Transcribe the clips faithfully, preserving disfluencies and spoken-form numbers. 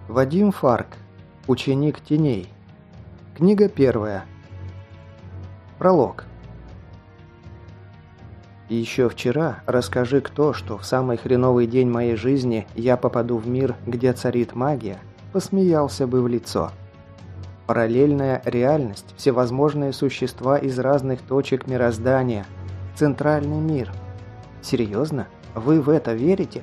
Вадим Фарк. Ученик теней. Книга первая. Пролог. Еще вчера расскажи кто, что в самый хреновый день моей жизни я попаду в мир, где царит магия, посмеялся бы в лицо. Параллельная реальность, всевозможные существа из разных точек мироздания, центральный мир. Серьезно? Вы в это верите?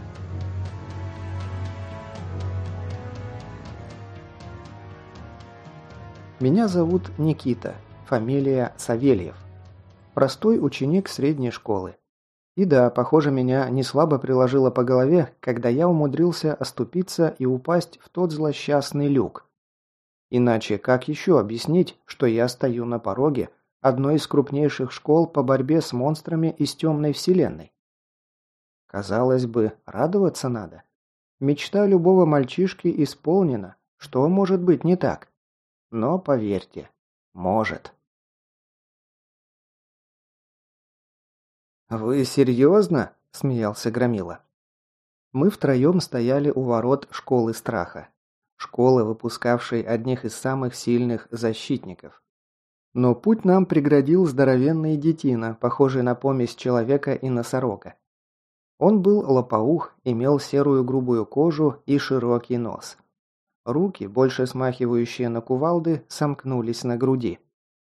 Меня зовут Никита, фамилия Савельев. Простой ученик средней школы. И да, похоже, меня не слабо приложило по голове, когда я умудрился оступиться и упасть в тот злосчастный люк. Иначе как еще объяснить, что я стою на пороге одной из крупнейших школ по борьбе с монстрами из темной вселенной? Казалось бы, радоваться надо. Мечта любого мальчишки исполнена. Что может быть не так? Но поверьте, может. «Вы серьезно?» – смеялся Громила. Мы втроем стояли у ворот школы страха. Школы, выпускавшей одних из самых сильных защитников. Но путь нам преградил здоровенный детина, похожий на помесь человека и носорога. Он был лопоух, имел серую грубую кожу и широкий нос. Руки, больше смахивающие на кувалды, сомкнулись на груди.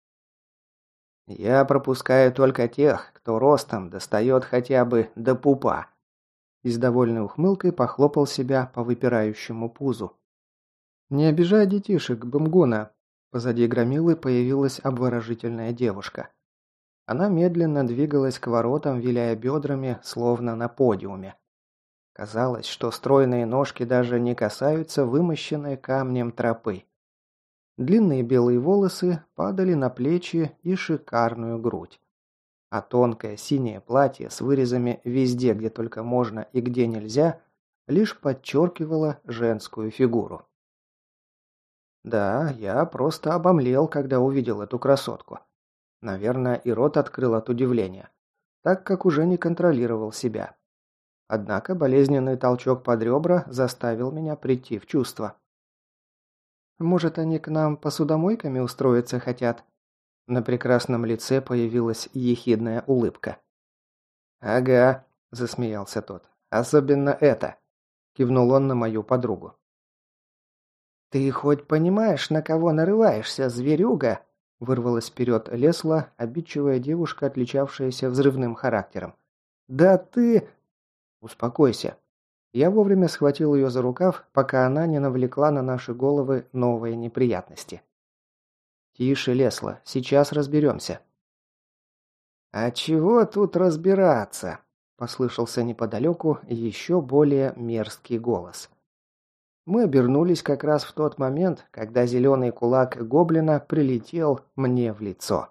«Я пропускаю только тех, кто ростом достает хотя бы до пупа», и с довольной ухмылкой похлопал себя по выпирающему пузу. «Не обижай детишек, Бымгуна!» Позади Громилы появилась обворожительная девушка. Она медленно двигалась к воротам, виляя бедрами, словно на подиуме. Казалось, что стройные ножки даже не касаются вымощенной камнем тропы. Длинные белые волосы падали на плечи и шикарную грудь. А тонкое синее платье с вырезами везде, где только можно и где нельзя, лишь подчеркивало женскую фигуру. Да, я просто обомлел, когда увидел эту красотку. Наверное, и рот открыл от удивления, так как уже не контролировал себя. Однако болезненный толчок под ребра заставил меня прийти в чувство. «Может, они к нам посудомойками устроиться хотят?» На прекрасном лице появилась ехидная улыбка. «Ага», – засмеялся тот. «Особенно это», – кивнул он на мою подругу. «Ты хоть понимаешь, на кого нарываешься, зверюга?» – вырвалась вперед Лесла, обидчивая девушка, отличавшаяся взрывным характером. «Да ты...» «Успокойся». Я вовремя схватил ее за рукав, пока она не навлекла на наши головы новые неприятности. «Тише, Лесла, сейчас разберемся». «А чего тут разбираться?» – послышался неподалеку еще более мерзкий голос. Мы обернулись как раз в тот момент, когда зеленый кулак гоблина прилетел мне в лицо.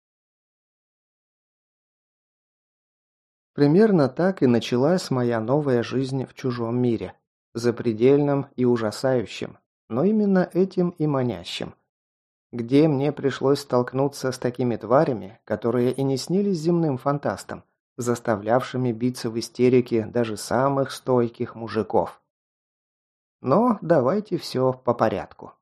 Примерно так и началась моя новая жизнь в чужом мире. Запредельном и ужасающем, но именно этим и манящим. Где мне пришлось столкнуться с такими тварями, которые и не снились земным фантастам, заставлявшими биться в истерике даже самых стойких мужиков. Но давайте все по порядку.